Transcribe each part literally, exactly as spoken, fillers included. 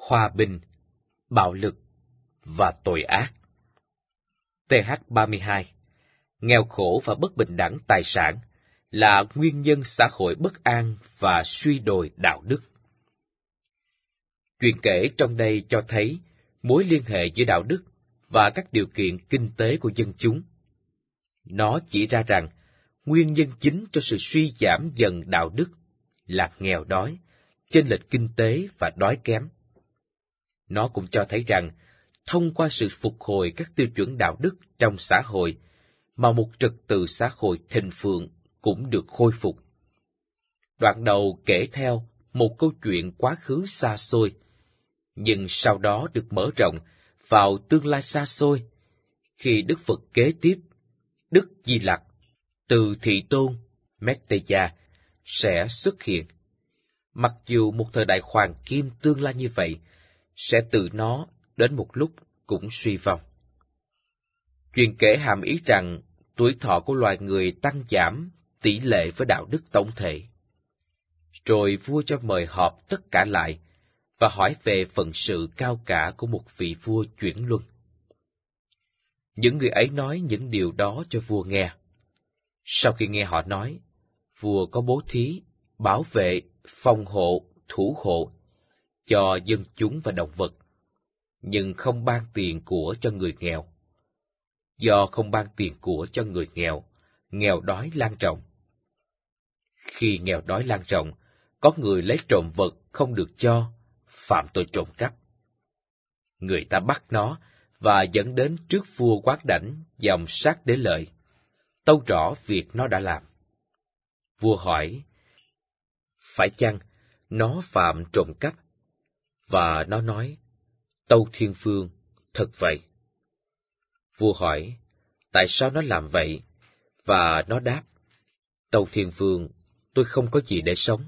hòa bình, bạo lực và tội ác. T H ba mươi hai. Nghèo khổ và bất bình đẳng tài sản là nguyên nhân xã hội bất an và suy đồi đạo đức. Chuyện kể trong đây cho thấy mối liên hệ giữa đạo đức và các điều kiện kinh tế của dân chúng. Nó chỉ ra rằng nguyên nhân chính cho sự suy giảm dần đạo đức là nghèo đói, chênh lệch kinh tế và đói kém. Nó cũng cho thấy rằng thông qua sự phục hồi các tiêu chuẩn đạo đức trong xã hội mà một trật tự xã hội thịnh vượng cũng được khôi phục. Đoạn đầu kể theo một câu chuyện quá khứ xa xôi, nhưng sau đó được mở rộng vào tương lai xa xôi, khi Đức Phật kế tiếp, Đức Di Lặc, từ Thị Tôn, Metteyya, sẽ xuất hiện. Mặc dù một thời đại hoàng kim tương lai như vậy, sẽ từ nó đến một lúc cũng suy vong. Chuyện kể hàm ý rằng tuổi thọ của loài người tăng giảm tỷ lệ với đạo đức tổng thể. Rồi vua cho mời họp tất cả lại và hỏi về phận sự cao cả của một vị vua chuyển luân. Những người ấy nói những điều đó cho vua nghe. Sau khi nghe họ nói, vua có bố thí, bảo vệ, phòng hộ, thủ hộ cho dân chúng và động vật, nhưng không ban tiền của cho người nghèo. Do không ban tiền của cho người nghèo, nghèo đói lan rộng. Khi nghèo đói lan rộng, có người lấy trộm vật không được cho, phạm tội trộm cắp. Người ta bắt nó và dẫn đến trước vua Quán Đảnh dòng sát đế lợi, tâu rõ việc nó đã làm. Vua hỏi, phải chăng nó phạm trộm cắp? Và nó nói, tâu Thiên Vương, thật vậy. Vua hỏi, tại sao nó làm vậy? Và nó đáp, tâu Thiên Vương, tôi không có gì để sống.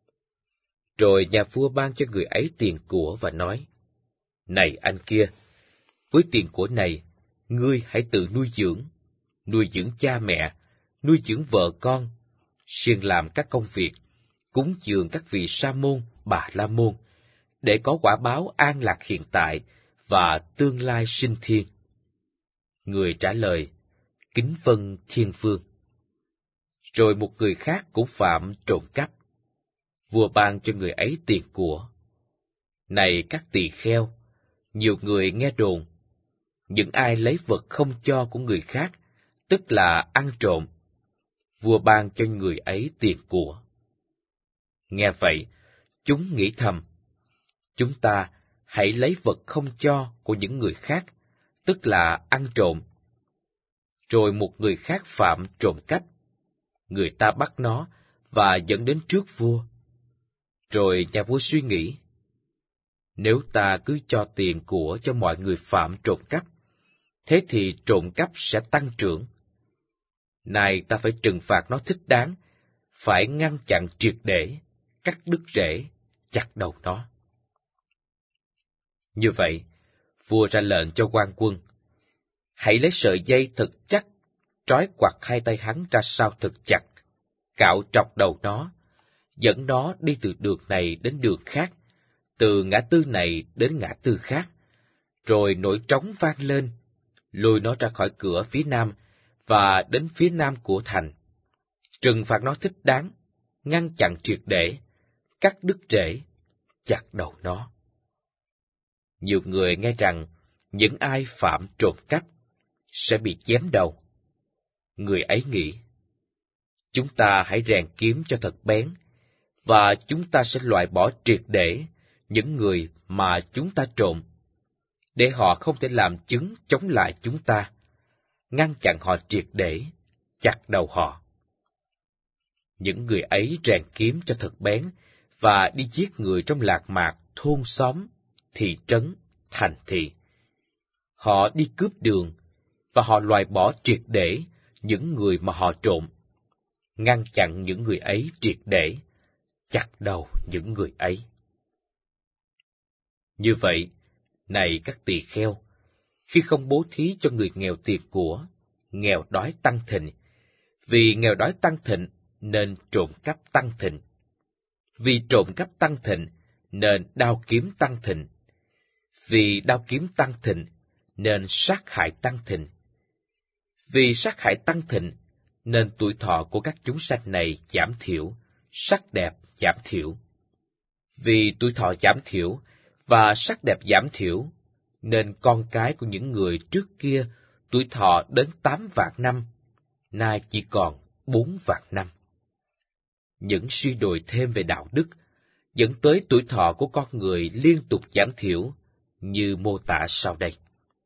Rồi nhà vua ban cho người ấy tiền của và nói, này anh kia, với tiền của này, ngươi hãy tự nuôi dưỡng, nuôi dưỡng cha mẹ, nuôi dưỡng vợ con, siêng làm các công việc, cúng dường các vị sa môn, bà la môn, để có quả báo an lạc hiện tại và tương lai sinh thiên. Người trả lời, kính vâng Thiên Vương. Rồi một người khác cũng phạm trộm cắp. Vua ban cho người ấy tiền của. Này các tỳ kheo, nhiều người nghe đồn, những ai lấy vật không cho của người khác, tức là ăn trộm. Vua ban cho người ấy tiền của. Nghe vậy, chúng nghĩ thầm, chúng ta hãy lấy vật không cho của những người khác, tức là ăn trộm. Rồi một người khác phạm trộm cắp. Người ta bắt nó và dẫn đến trước vua. Rồi nhà vua suy nghĩ, nếu ta cứ cho tiền của cho mọi người phạm trộm cắp, thế thì trộm cắp sẽ tăng trưởng. Này ta phải trừng phạt nó thích đáng, phải ngăn chặn triệt để, cắt đứt rễ, chặt đầu nó. Như vậy, vua ra lệnh cho quan quân, hãy lấy sợi dây thật chắc, trói quặt hai tay hắn ra sao thật chặt, cạo trọc đầu nó, dẫn nó đi từ đường này đến đường khác, từ ngã tư này đến ngã tư khác, rồi nổi trống vang lên, lôi nó ra khỏi cửa phía nam và đến phía nam của thành, trừng phạt nó thích đáng, ngăn chặn triệt để, cắt đứt rễ, chặt đầu nó. Nhiều người nghe rằng những ai phạm trộm cắp sẽ bị chém đầu. Người ấy nghĩ, chúng ta hãy rèn kiếm cho thật bén, và chúng ta sẽ loại bỏ triệt để những người mà chúng ta trộm, để họ không thể làm chứng chống lại chúng ta, ngăn chặn họ triệt để, chặt đầu họ. Những người ấy rèn kiếm cho thật bén, và đi giết người trong lạc mạc, thôn xóm, thị trấn, thành thị. Họ đi cướp đường, và họ loại bỏ triệt để những người mà họ trộm, ngăn chặn những người ấy triệt để, chặt đầu những người ấy. Như vậy, này các tỳ kheo, khi không bố thí cho người nghèo tiền của, nghèo đói tăng thịnh, vì nghèo đói tăng thịnh nên trộm cắp tăng thịnh, vì trộm cắp tăng thịnh nên đao kiếm tăng thịnh, Vì đao kiếm tăng thịnh, nên sát hại tăng thịnh. Vì sát hại tăng thịnh, nên tuổi thọ của các chúng sanh này giảm thiểu, sắc đẹp giảm thiểu. Vì tuổi thọ giảm thiểu và sắc đẹp giảm thiểu, nên con cái của những người trước kia tuổi thọ đến tám vạn năm, nay chỉ còn bốn vạn năm. Những suy đồi thêm về đạo đức dẫn tới tuổi thọ của con người liên tục giảm thiểu, như mô tả sau đây.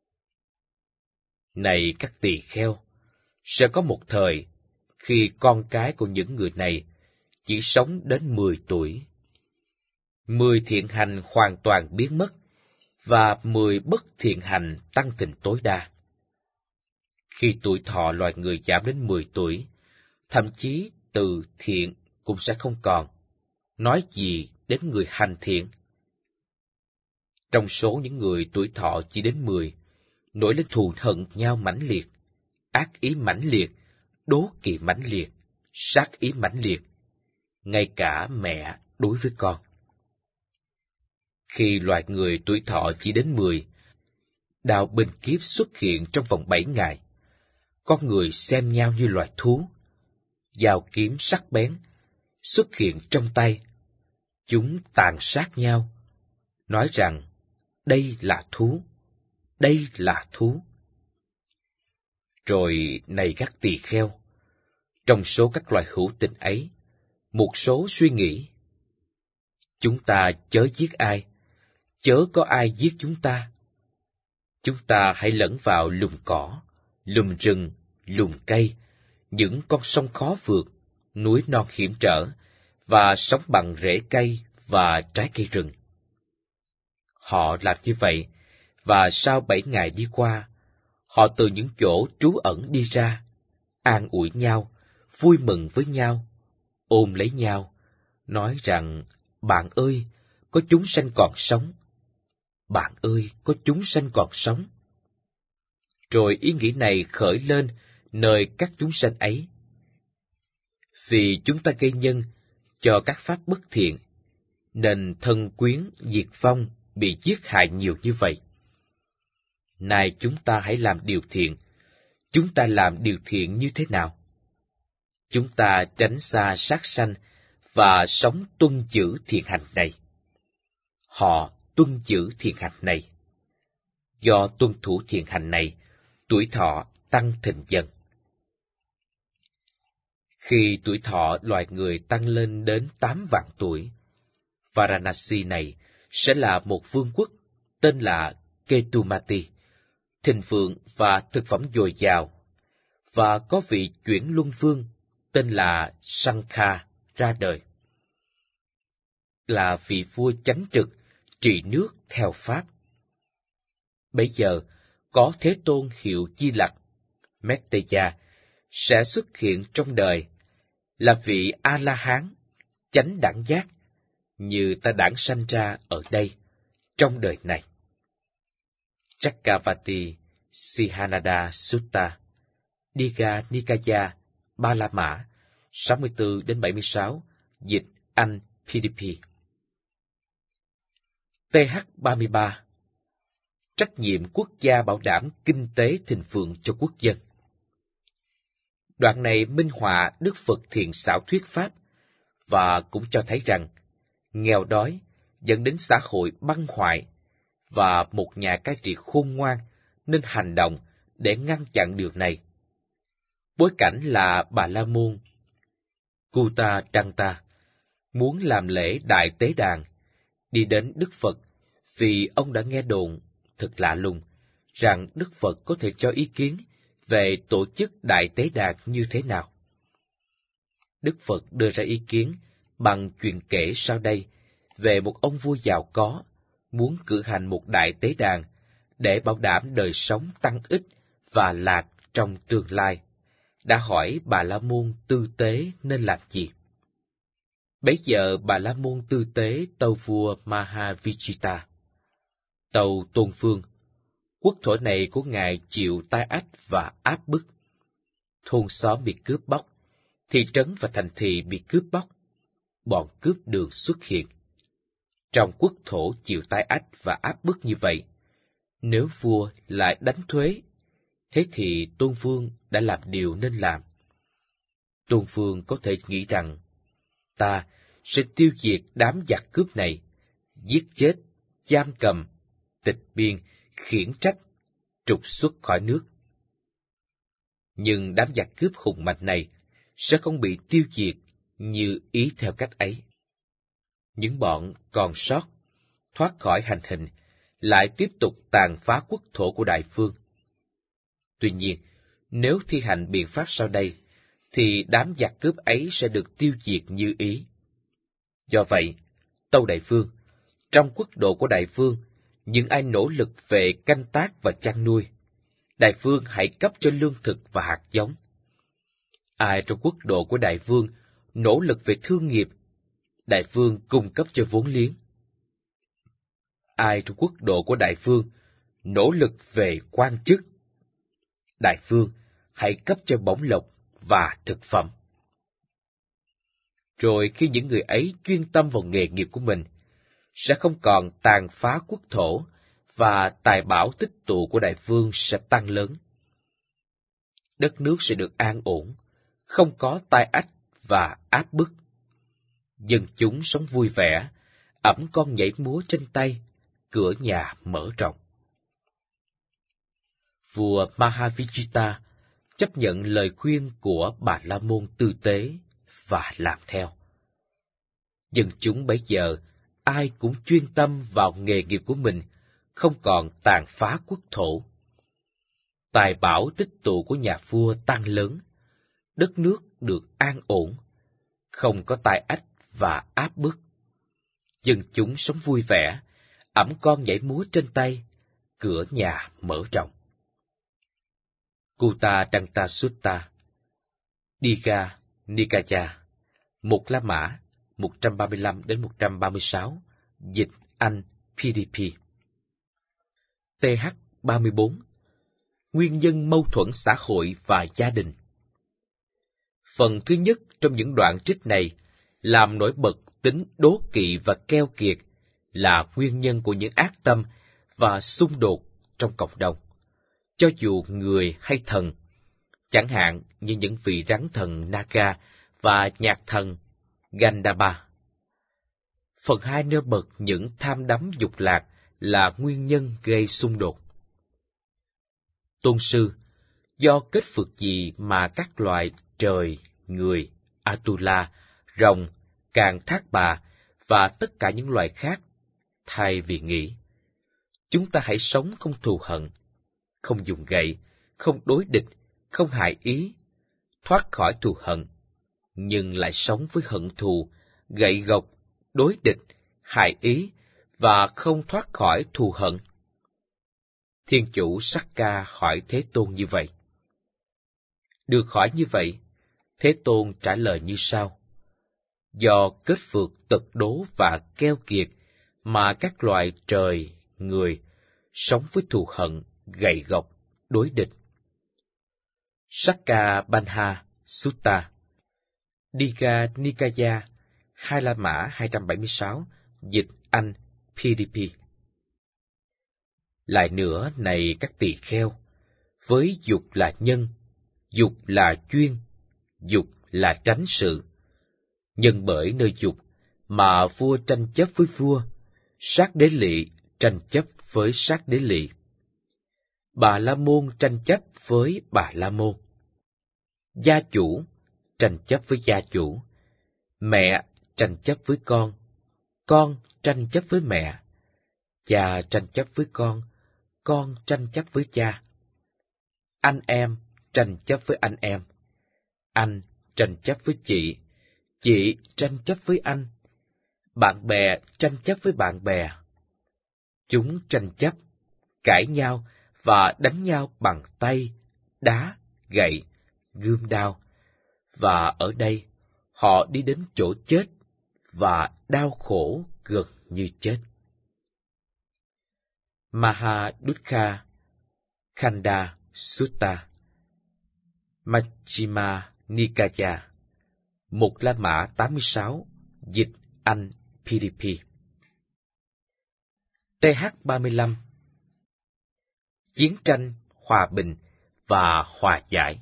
Này các tỳ kheo, sẽ có một thời khi con cái của những người này chỉ sống đến mười tuổi. Mười thiện hành hoàn toàn biến mất, và mười bất thiện hành tăng thịnh tối đa. Khi tuổi thọ loài người giảm đến mười tuổi, thậm chí từ thiện cũng sẽ không còn, nói gì đến người hành thiện. Trong số những người tuổi thọ chỉ đến mười, nổi lên thù hận nhau mãnh liệt, ác ý mãnh liệt, đố kỵ mãnh liệt, sát ý mãnh liệt, ngay cả mẹ đối với con. Khi loài người tuổi thọ chỉ đến mười, đạo bình kiếp xuất hiện trong vòng bảy ngày. Con người xem nhau như loài thú, dao kiếm sắc bén xuất hiện trong tay. Chúng tàn sát nhau, nói rằng đây là thú, đây là thú. Rồi này các tỳ kheo, trong số các loài hữu tình ấy, một số suy nghĩ, chúng ta chớ giết ai, chớ có ai giết chúng ta. Chúng ta hãy lẫn vào lùm cỏ, lùm rừng, lùm cây, những con sông khó vượt, núi non hiểm trở, và sống bằng rễ cây và trái cây rừng. Họ làm như vậy, và sau bảy ngày đi qua, họ từ những chỗ trú ẩn đi ra, an ủi nhau, vui mừng với nhau, ôm lấy nhau, nói rằng, bạn ơi, có chúng sanh còn sống. Bạn ơi, có chúng sanh còn sống. Rồi ý nghĩ này khởi lên nơi các chúng sanh ấy. Vì chúng ta gây nhân cho các pháp bất thiện, nên thân quyến, diệt vong, bị giết hại nhiều như vậy. Này chúng ta hãy làm điều thiện. Chúng ta làm điều thiện như thế nào? Chúng ta tránh xa sát sanh và sống tuân giữ thiện hành này. Họ tuân giữ thiện hành này. Do tuân thủ thiện hành này, tuổi thọ tăng thịnh dần. Khi tuổi thọ loài người tăng lên đến tám vạn tuổi, Varanasi này sẽ là một vương quốc tên là Ketumati, thịnh vượng và thực phẩm dồi dào, và có vị chuyển luân vương tên là Sankha ra đời. Là vị vua chánh trực, trị nước theo pháp. Bấy giờ, có Thế Tôn hiệu Di Lặc, Metteya, sẽ xuất hiện trong đời, là vị A-la-hán, chánh đẳng giác, như ta đản sanh ra ở đây, trong đời này. Chakkavati Sihanada Sutta, Digha Nikaya, Ba La Mã, sáu mươi tư đến bảy mươi sáu, dịch Anh pê đê pê. T H ba mươi ba. Trách nhiệm quốc gia bảo đảm kinh tế thịnh vượng cho quốc dân. Đoạn này minh họa Đức Phật thiện xảo thuyết pháp, và cũng cho thấy rằng nghèo đói dẫn đến xã hội băng hoại, và một nhà cai trị khôn ngoan nên hành động để ngăn chặn điều này. Bối cảnh là Bà La Môn Kuta Danta muốn làm lễ đại tế đàn, đi đến Đức Phật vì ông đã nghe đồn thật lạ lùng rằng Đức Phật có thể cho ý kiến về tổ chức đại tế đàn như thế nào. Đức Phật đưa ra ý kiến bằng chuyện kể sau đây về một ông vua giàu có muốn cử hành một đại tế đàn để bảo đảm đời sống tăng ích và lạc trong tương lai, đã hỏi Bà La Môn Tư Tế nên làm gì. Bấy giờ Bà La Môn Tư Tế tâu vua Mahavichita: Tâu Tôn Vương, quốc thổ này của ngài chịu tai ách và áp bức. Thôn xóm bị cướp bóc, thị trấn và thành thị bị cướp bóc, bọn cướp đường xuất hiện. Trong quốc thổ chịu tai ách và áp bức như vậy, Nếu vua lại đánh thuế, thế thì Tôn Phương đã làm điều nên làm. Tôn Phương có thể nghĩ rằng, ta sẽ tiêu diệt đám giặc cướp này, giết chết, giam cầm, tịch biên, khiển trách, trục xuất khỏi nước. Nhưng đám giặc cướp hùng mạnh này sẽ không bị tiêu diệt như ý theo cách ấy. Những bọn còn sót, thoát khỏi hành hình, lại tiếp tục tàn phá quốc thổ của Đại Phương. Tuy nhiên, nếu thi hành biện pháp sau đây, thì đám giặc cướp ấy sẽ được tiêu diệt như ý. Do vậy, tâu Đại Phương, trong quốc độ của Đại Phương, những ai nỗ lực về canh tác và chăn nuôi, Đại Phương hãy cấp cho lương thực và hạt giống. Ai trong quốc độ của Đại Vương nỗ lực về thương nghiệp, Đại Vương cung cấp cho vốn liếng. Ai trong quốc độ của Đại Vương nỗ lực về quan chức, Đại Vương hãy cấp cho bổng lộc và thực phẩm. Rồi khi những người ấy chuyên tâm vào nghề nghiệp của mình, sẽ không còn tàn phá quốc thổ, và tài bảo tích tụ của Đại Vương sẽ tăng lớn. Đất nước sẽ được an ổn, không có tai ách và áp bức. Dân chúng sống vui vẻ, ẵm con nhảy múa trên tay, cửa nhà mở rộng. Vua Mahavijita chấp nhận lời khuyên của Bà La Môn tư tế và làm theo. Dân chúng bấy giờ, ai cũng chuyên tâm vào nghề nghiệp của mình, không còn tàn phá quốc thổ. Tài bảo tích tụ của nhà vua tăng lớn, đất nước được an ổn, không có tai ách và áp bức. Dân chúng sống vui vẻ, ẵm con nhảy múa trên tay, cửa nhà mở rộng. Kutta Danta Sutta, Digha Nikaya, Một La Mã, một trăm ba mươi lăm đến một trăm ba mươi sáu, dịch Anh pê đê pê. T H ba mươi bốn. Nguyên nhân mâu thuẫn xã hội và gia đình. Phần thứ nhất trong những đoạn trích này làm nổi bật tính đố kỵ và keo kiệt là nguyên nhân của những ác tâm và xung đột trong cộng đồng, cho dù người hay thần, chẳng hạn như những vị rắn thần Naga và nhạc thần Gandhaba. Phần hai nêu bật những tham đắm dục lạc là nguyên nhân gây xung đột. Tôn sư, do kết phược gì mà các loài trời, người, Atula, rồng, Càn Thác Bà và tất cả những loài khác, thay vì nghĩ, chúng ta hãy sống không thù hận, không dùng gậy, không đối địch, không hại ý, thoát khỏi thù hận, nhưng lại sống với hận thù, gậy gộc, đối địch, hại ý và không thoát khỏi thù hận. Thiên chủ Sakka hỏi Thế Tôn như vậy. Được hỏi như vậy, Thế Tôn trả lời như sau. Do kết phược tật đố và keo kiệt mà các loài trời, người, sống với thù hận, gậy gộc, đối địch. Sakka Banha Sutta, Digha Nikaya, Hai La Mã hai trăm bảy mươi sáu, dịch Anh pê đê pê. Lại nữa này các tỳ kheo, với dục là nhân, dục là chuyên, dục là tránh sự. Nhân bởi nơi dục mà vua tranh chấp với vua, sát đế lỵ tranh chấp với sát đế lỵ. Bà La Môn tranh chấp với Bà La Môn. Gia chủ tranh chấp với gia chủ. Mẹ tranh chấp với con. Con tranh chấp với mẹ. Cha tranh chấp với con. Con tranh chấp với cha. Anh em tranh chấp với anh em. Anh tranh chấp với chị. Chị tranh chấp với anh. Bạn bè tranh chấp với bạn bè. Chúng tranh chấp, cãi nhau và đánh nhau bằng tay, đá, gậy, gươm đao. Và ở đây, họ đi đến chỗ chết và đau khổ gần như chết. Mahadukha Khanda Sutta, Majjhima Nikaya, Một La Mã tám mươi sáu, dịch Anh pê đê pê. T H ba mươi lăm. chiến tranh, hòa bình và hòa giải.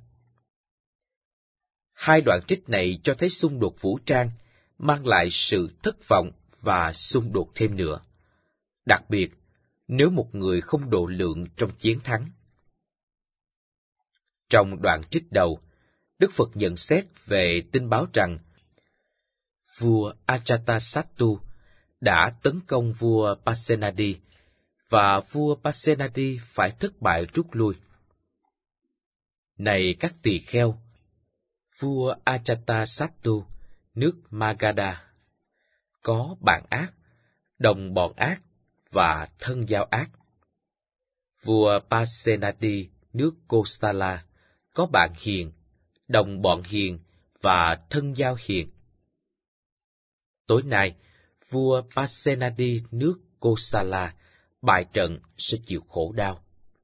Hai đoạn trích này cho thấy xung đột vũ trang mang lại sự thất vọng và xung đột thêm nữa, đặc biệt nếu một người không độ lượng trong chiến thắng. Trong đoạn trích đầu, Đức Phật nhận xét về tin báo rằng vua Ajatasattu đã tấn công vua Pasenadi và vua Pasenadi phải thất bại rút lui. Này các tỳ kheo, vua Ajatasattu, nước Magadha, có bạn ác, đồng bọn ác và thân giao ác. Vua Pasenadi, nước Kosala, có bạn hiền, đồng bọn hiền và thân giao hiền. Tối nay, vua Pasenadi, nước Kosala, bại trận sẽ chịu khổ đau.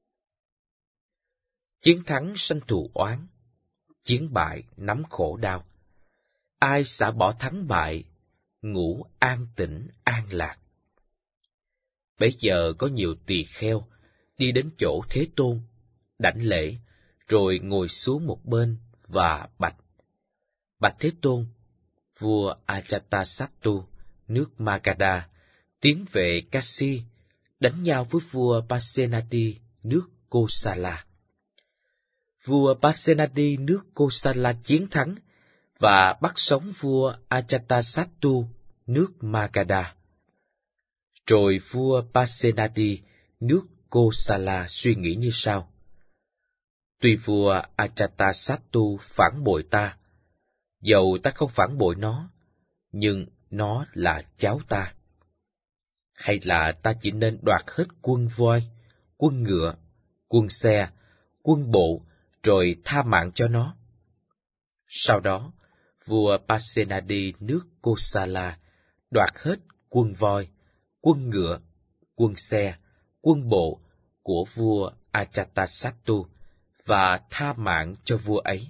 Chiến thắng sanh thù oán, chiến bại nắm khổ đau. Ai xả bỏ thắng bại, ngủ an tĩnh an lạc. Bấy giờ có nhiều tỳ kheo đi đến chỗ Thế Tôn, đảnh lễ, rồi ngồi xuống một bên và bạch: Bạch Thế Tôn, vua Ajatasattu, nước Magadha, tiến về Kashi, đánh nhau với vua Pasenadi, nước Kosala. Vua Pasenadi, nước Kosala chiến thắng và bắt sống vua Ajatasattu, nước Magadha. Rồi vua Pasenadi, nước Kosala suy nghĩ như sau: Tuy vua Ajatasattu phản bội ta, dầu ta không phản bội nó, nhưng nó là cháu ta. Hay là ta chỉ nên đoạt hết quân voi, quân ngựa, quân xe, quân bộ, rồi tha mạng cho nó? Sau đó, vua Pasenadi, nước Kosala, đoạt hết quân voi, quân ngựa, quân xe, quân bộ của vua Ajatasattu và tha mạng cho vua ấy.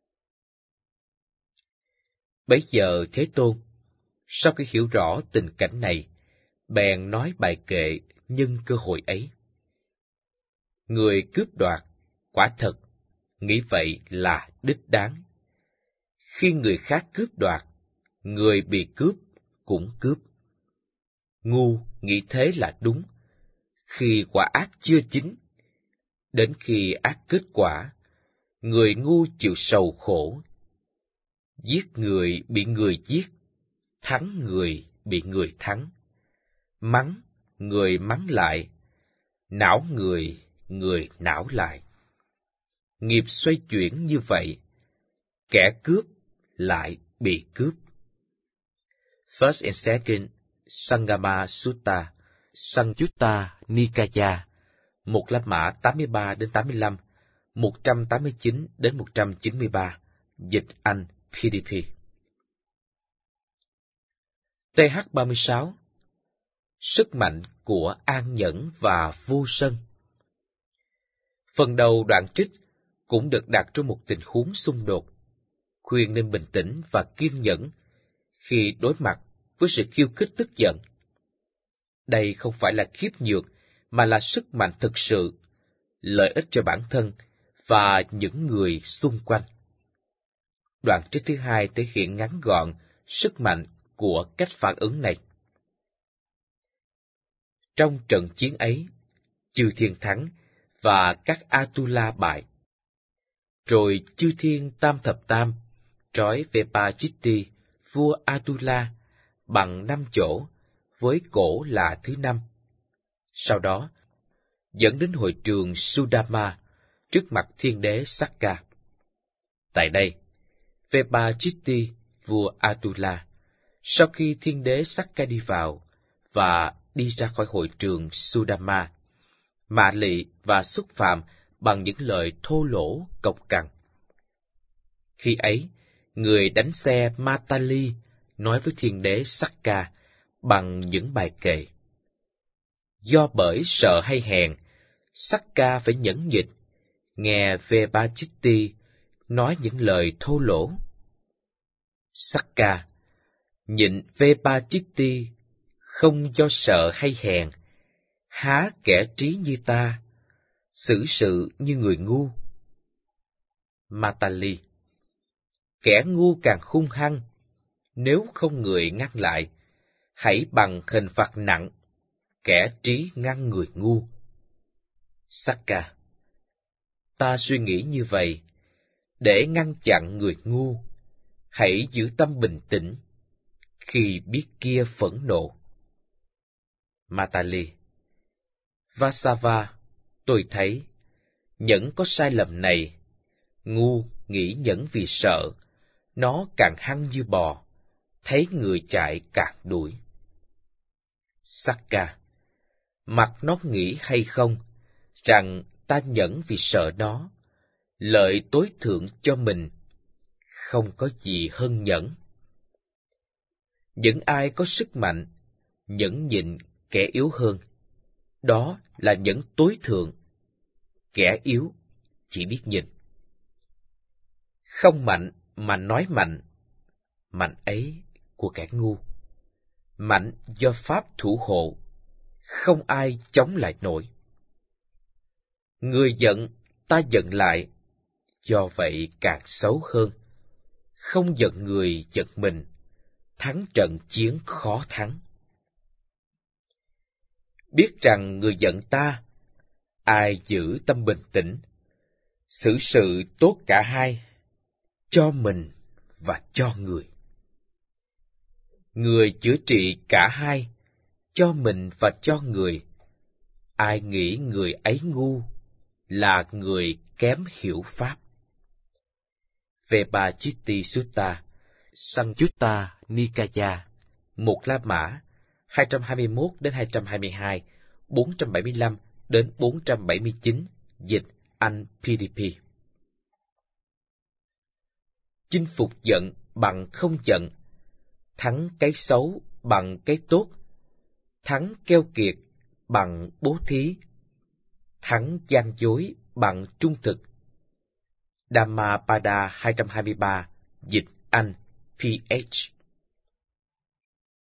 Bấy giờ Thế Tôn, sau khi hiểu rõ tình cảnh này, bèn nói bài kệ nhân cơ hội ấy. Người cướp đoạt, quả thật, nghĩ vậy là đích đáng. Khi người khác cướp đoạt, người bị cướp cũng cướp. Ngu nghĩ thế là đúng, khi quả ác chưa chín. Đến khi ác kết quả, người ngu chịu sầu khổ. Giết người bị người giết, thắng người bị người thắng. Mắng, người mắng lại, não người, người não lại. Nghiệp xoay chuyển như vậy, kẻ cướp lại bị cướp. First and Second Sangama Sutta, Sangyutta Nikaya, một La Mã tám mươi ba đến tám mươi lăm, một trăm tám mươi chín đến một trăm chín mươi ba, dịch Anh pê đê pê. T H ba mươi sáu. Sức mạnh của an nhẫn và vô sân. Phần đầu đoạn trích cũng được đặt trong một tình huống xung đột, khuyên nên bình tĩnh và kiên nhẫn khi đối mặt với sự khiêu khích tức giận. Đây không phải là khiếp nhược, mà là sức mạnh thực sự, lợi ích cho bản thân và những người xung quanh. Đoạn trích thứ hai thể hiện ngắn gọn sức mạnh của cách phản ứng này. Trong trận chiến ấy, chư thiên thắng và các Atula bại. Rồi chư thiên tam thập tam trói Vepachitti, vua Atula, bằng năm chỗ, với cổ là thứ năm. Sau đó, dẫn đến hội trường Sudama, trước mặt thiên đế Sakka. Tại đây, Vepachitti, vua Atula, sau khi thiên đế Sakka đi vào và đi ra khỏi hội trường Sudama, mạ lị và xúc phạm bằng những lời thô lỗ cộc cằn. Khi ấy, người đánh xe Matali nói với thiên đế Sakka bằng những bài kệ. Do bởi sợ hay hèn, Sakka phải nhẫn nhịn, nghe Vepachitti nói những lời thô lỗ. Sakka nhịn Vepachitti không do sợ hay hèn, há kẻ trí như ta, xử sự như người ngu. Matali. Kẻ ngu càng hung hăng, nếu không người ngăn lại, hãy bằng hình phạt nặng, kẻ trí ngăn người ngu. Sakka. Ta suy nghĩ như vậy, để ngăn chặn người ngu, hãy giữ tâm bình tĩnh, khi biết kia phẫn nộ. Matali. Vasava, tôi thấy, nhẫn có sai lầm này, ngu nghĩ nhẫn vì sợ, nó càng hăng như bò, thấy người chạy càng đuổi. Sakka. Mặc nó nghĩ hay không, rằng ta nhẫn vì sợ nó, lợi tối thượng cho mình, không có gì hơn nhẫn. Những ai có sức mạnh, nhẫn nhịn kẻ yếu hơn, đó là nhẫn tối thượng, kẻ yếu chỉ biết nhìn. Không mạnh mà nói mạnh, mạnh ấy của kẻ ngu. Mạnh do Pháp thủ hộ, không ai chống lại nổi. Người giận, ta giận lại, do vậy càng xấu hơn. Không giận người giận mình, thắng trận chiến khó thắng. Biết rằng người giận ta, ai giữ tâm bình tĩnh, xử sự tốt cả hai, cho mình và cho người. Người chữa trị cả hai, cho mình và cho người. Ai nghĩ người ấy ngu, là người kém hiểu Pháp. Vebhachitti Sutta, Sangyutta Nikaya, một La Mã, hai trăm hai mươi mốt đến hai trăm hai mươi hai, bốn trăm bảy mươi lăm đến bốn trăm bảy mươi chín, dịch Anh pê đê pê. Chinh phục giận bằng không giận, thắng cái xấu bằng cái tốt, thắng keo kiệt bằng bố thí, thắng gian dối bằng trung thực. Dhammapada hai trăm hai mươi ba, dịch Anh pê hát.